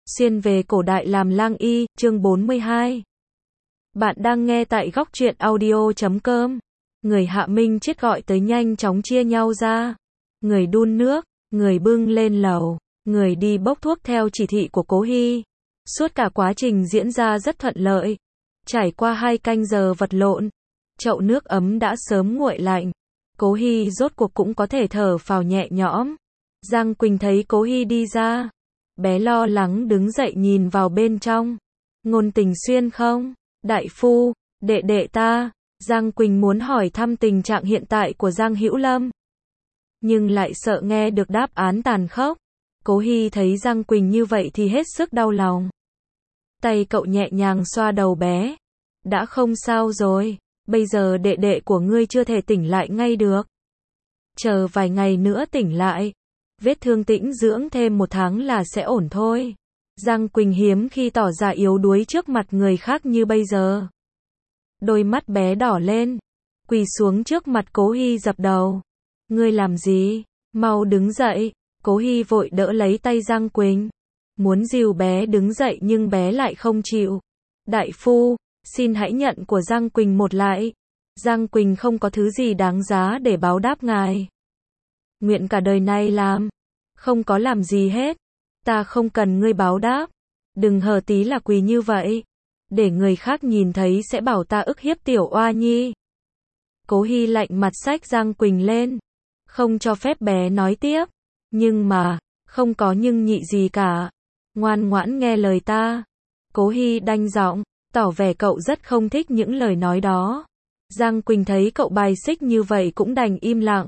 Xuyên về cổ đại làm lang y, chương 42. Bạn đang nghe tại góc truyện audio.com. Người Hạ Minh Chết gọi tới nhanh chóng chia nhau ra. Người đun nước, người bưng lên lầu, người đi bốc thuốc theo chỉ thị của Cố Hy. Suốt cả quá trình diễn ra rất thuận lợi. Trải qua 2 canh giờ vật lộn, chậu nước ấm đã sớm nguội lạnh. Cố Hy rốt cuộc cũng có thể thở phào nhẹ nhõm. Giang Quỳnh thấy Cố Hy đi ra. Bé lo lắng đứng dậy nhìn vào bên trong. Ngôn Tình Xuyên không? Đại phu, đệ đệ ta. Giang Quỳnh muốn hỏi thăm tình trạng hiện tại của Giang Hữu Lâm. Nhưng lại sợ nghe được đáp án tàn khốc. Cố Hy thấy Giang Quỳnh như vậy thì hết sức đau lòng. Tay cậu nhẹ nhàng xoa đầu bé. Đã không sao rồi, bây giờ đệ đệ của ngươi chưa thể tỉnh lại ngay được. Chờ vài ngày nữa tỉnh lại. Vết thương tĩnh dưỡng thêm 1 tháng là sẽ ổn thôi. Giang Quỳnh hiếm khi tỏ ra yếu đuối trước mặt người khác như bây giờ. Đôi mắt bé đỏ lên, quỳ xuống trước mặt Cố Hy dập đầu. Ngươi làm gì? Mau đứng dậy. Cố Hy vội đỡ lấy tay Giang Quỳnh. Muốn dìu bé đứng dậy nhưng bé lại không chịu. Đại phu, xin hãy nhận của Giang Quỳnh một lại. Giang Quỳnh không có thứ gì đáng giá để báo đáp ngài. Nguyện cả đời này làm. Không có làm gì hết. Ta không cần ngươi báo đáp. Đừng hờ tí là quỳ như vậy. Để người khác nhìn thấy sẽ bảo ta ức hiếp tiểu oa nhi. Cố Hy lạnh mặt xách Giang Quỳnh lên. Không cho phép bé nói tiếp. Nhưng mà, không có nhưng nhị gì cả. Ngoan ngoãn nghe lời ta. Cố Hy đanh giọng, tỏ vẻ cậu rất không thích những lời nói đó. Giang Quỳnh thấy cậu bài xích như vậy cũng đành im lặng.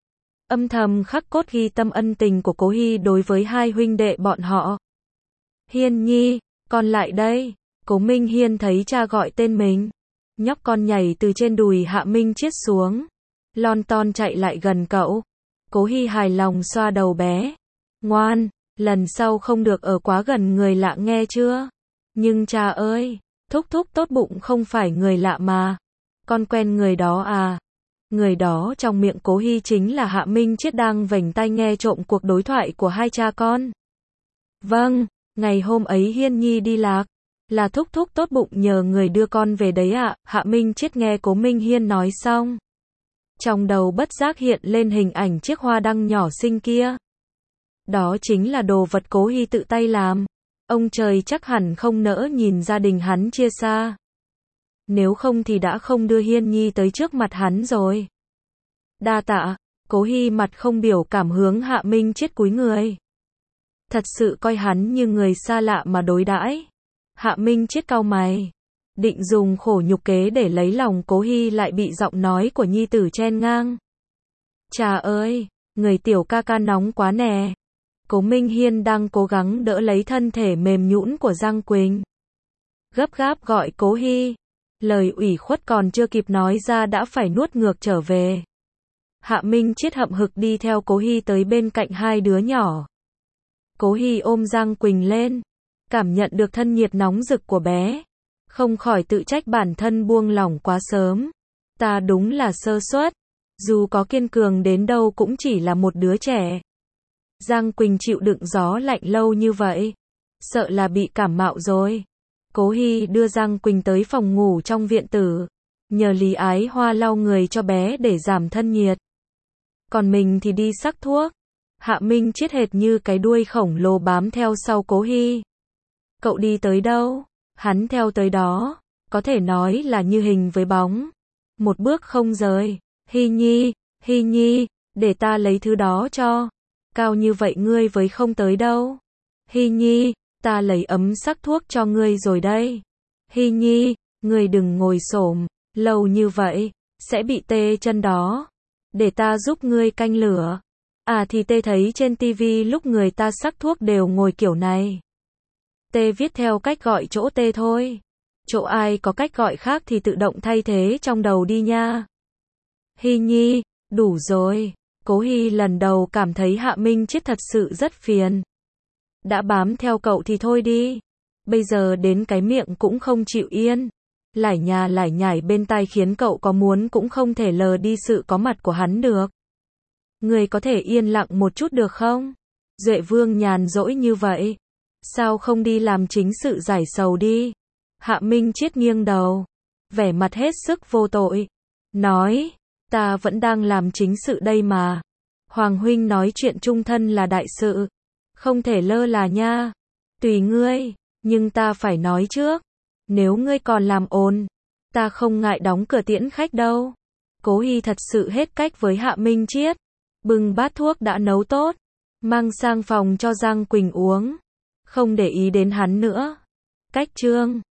Âm thầm khắc cốt ghi tâm ân tình của Cố Hy đối với 2 huynh đệ bọn họ. Hiên Nhi, con lại đây. Cố Minh Hiên thấy cha gọi tên mình. Nhóc con nhảy từ trên đùi Hạ Minh Chết xuống. Lon ton chạy lại gần cậu. Cố Hy hài lòng xoa đầu bé. Ngoan, lần sau không được ở quá gần người lạ nghe chưa? Nhưng cha ơi, thúc thúc tốt bụng không phải người lạ mà. Con quen người đó à? Người đó trong miệng Cố Hy chính là Hạ Minh Chết đang vểnh tai nghe trộm cuộc đối thoại của 2 cha con. Vâng, ngày hôm ấy Hiên Nhi đi lạc. Là thúc thúc tốt bụng nhờ người đưa con về đấy ạ. Hạ Minh Chết nghe Cố Minh Hiên nói xong. Trong đầu bất giác hiện lên hình ảnh chiếc hoa đăng nhỏ xinh kia. Đó chính là đồ vật Cố Hy tự tay làm. Ông trời chắc hẳn không nỡ nhìn gia đình hắn chia xa. Nếu không thì đã không đưa Hiên Nhi tới trước mặt hắn rồi. Đa tạ. Cố Hy mặt không biểu cảm hướng Hạ Minh Chết cúi người. Thật sự coi hắn như người xa lạ mà đối đãi. Hạ Minh Chết cau mày. Định dùng khổ nhục kế để lấy lòng Cố Hy lại bị giọng nói của nhi tử chen ngang. Cha ơi, người tiểu ca ca nóng quá nè. Cố Minh Hiên đang cố gắng đỡ lấy thân thể mềm nhũn của Giang Quỳnh. Gấp gáp gọi Cố Hy. Lời ủy khuất còn chưa kịp nói ra đã phải nuốt ngược trở về. Hạ Minh Chết hậm hực đi theo Cố Hy tới bên cạnh 2 đứa nhỏ. Cố Hy ôm Giang Quỳnh lên. Cảm nhận được thân nhiệt nóng rực của bé. Không khỏi tự trách bản thân buông lỏng quá sớm. Ta đúng là sơ suất. Dù có kiên cường đến đâu cũng chỉ là một đứa trẻ. Giang Quỳnh chịu đựng gió lạnh lâu như vậy. Sợ là bị cảm mạo rồi. Cố Hy đưa Giang Quỳnh tới phòng ngủ trong viện tử. Nhờ Lý Ái Hoa lau người cho bé để giảm thân nhiệt. Còn mình thì đi sắc thuốc. Hạ Minh Chết hệt như cái đuôi khổng lồ bám theo sau Cố Hy. Cậu đi tới đâu? Hắn theo tới đó. Có thể nói là như hình với bóng. Một bước không rời. Hy Nhi, để ta lấy thứ đó cho. Cao như vậy ngươi với không tới đâu. Hy Nhi, ta lấy ấm sắc thuốc cho ngươi rồi đây. Hy Nhi, ngươi đừng ngồi xổm lâu như vậy, sẽ bị tê chân đó. Để ta giúp ngươi canh lửa. À thì tê thấy trên tivi lúc người ta sắc thuốc đều ngồi kiểu này. Tê viết theo cách gọi chỗ tê thôi. Chỗ ai có cách gọi khác thì tự động thay thế trong đầu đi nha. Hy Nhi, đủ rồi. Cố Hy lần đầu cảm thấy Hạ Minh Chết thật sự rất phiền. Đã bám theo cậu thì thôi đi. Bây giờ đến cái miệng cũng không chịu yên. Lải nhà lải nhải bên tai khiến cậu có muốn cũng không thể lờ đi sự có mặt của hắn được. Người có thể yên lặng một chút được không? Duệ Vương nhàn rỗi như vậy. Sao không đi làm chính sự giải sầu đi? Hạ Minh Chiết nghiêng đầu, vẻ mặt hết sức vô tội, nói, ta vẫn đang làm chính sự đây mà. Hoàng huynh nói chuyện chung thân là đại sự, không thể lơ là nha. Tùy ngươi, nhưng ta phải nói trước, nếu ngươi còn làm ồn, ta không ngại đóng cửa tiễn khách đâu. Cố Hi thật sự hết cách với Hạ Minh Chiết, bưng bát thuốc đã nấu tốt, mang sang phòng cho Giang Quỳnh uống, không để ý đến hắn nữa. Cách Trương